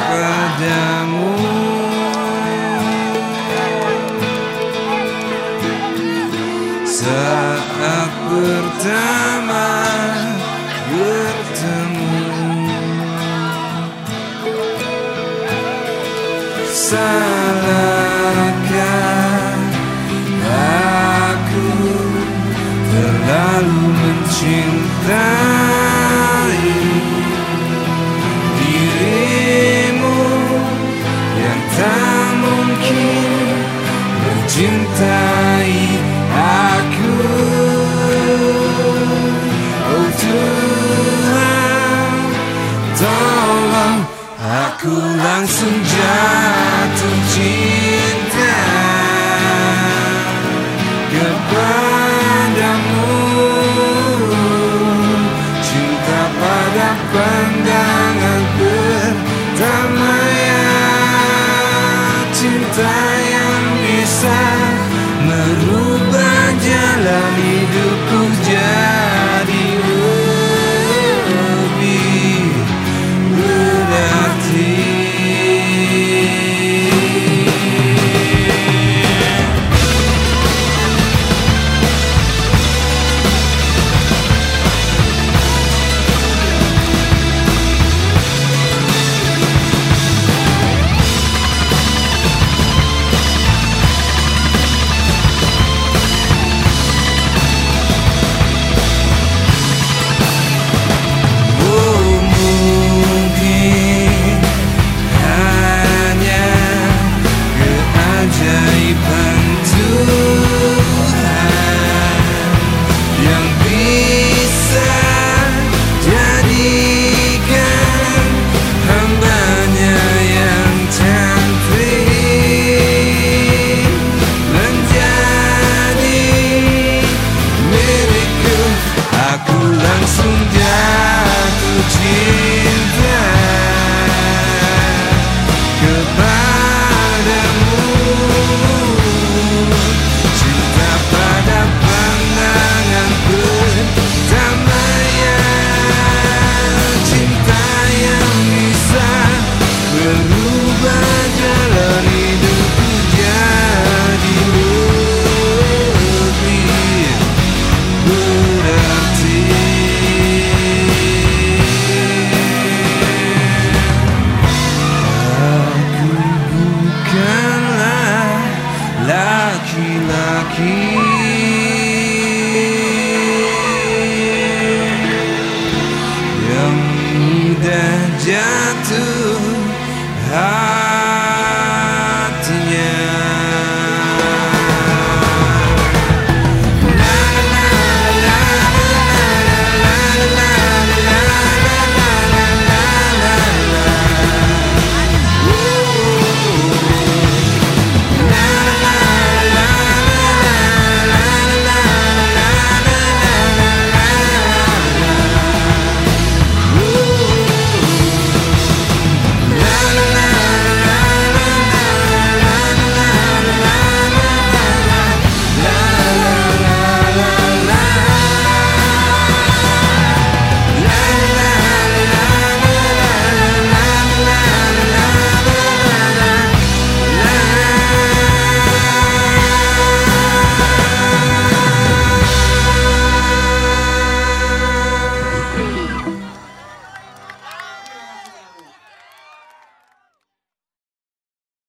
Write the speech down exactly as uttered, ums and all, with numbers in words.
padamu. Saat pertama bertemu, salahkah aku terlalu mencintai dirimu yang tak mungkin mencintai aku. Oh Tuhan, tolong aku langsung jatuh cinta kepadamu. Cinta pada pandangan pertama, ya, cinta yang bisa merubah jalan hidupku jadi lebih berarti. Langsung jatuh cinta kepadamu. Cinta pada pandangan pertama, ya, cinta yang bisa berubah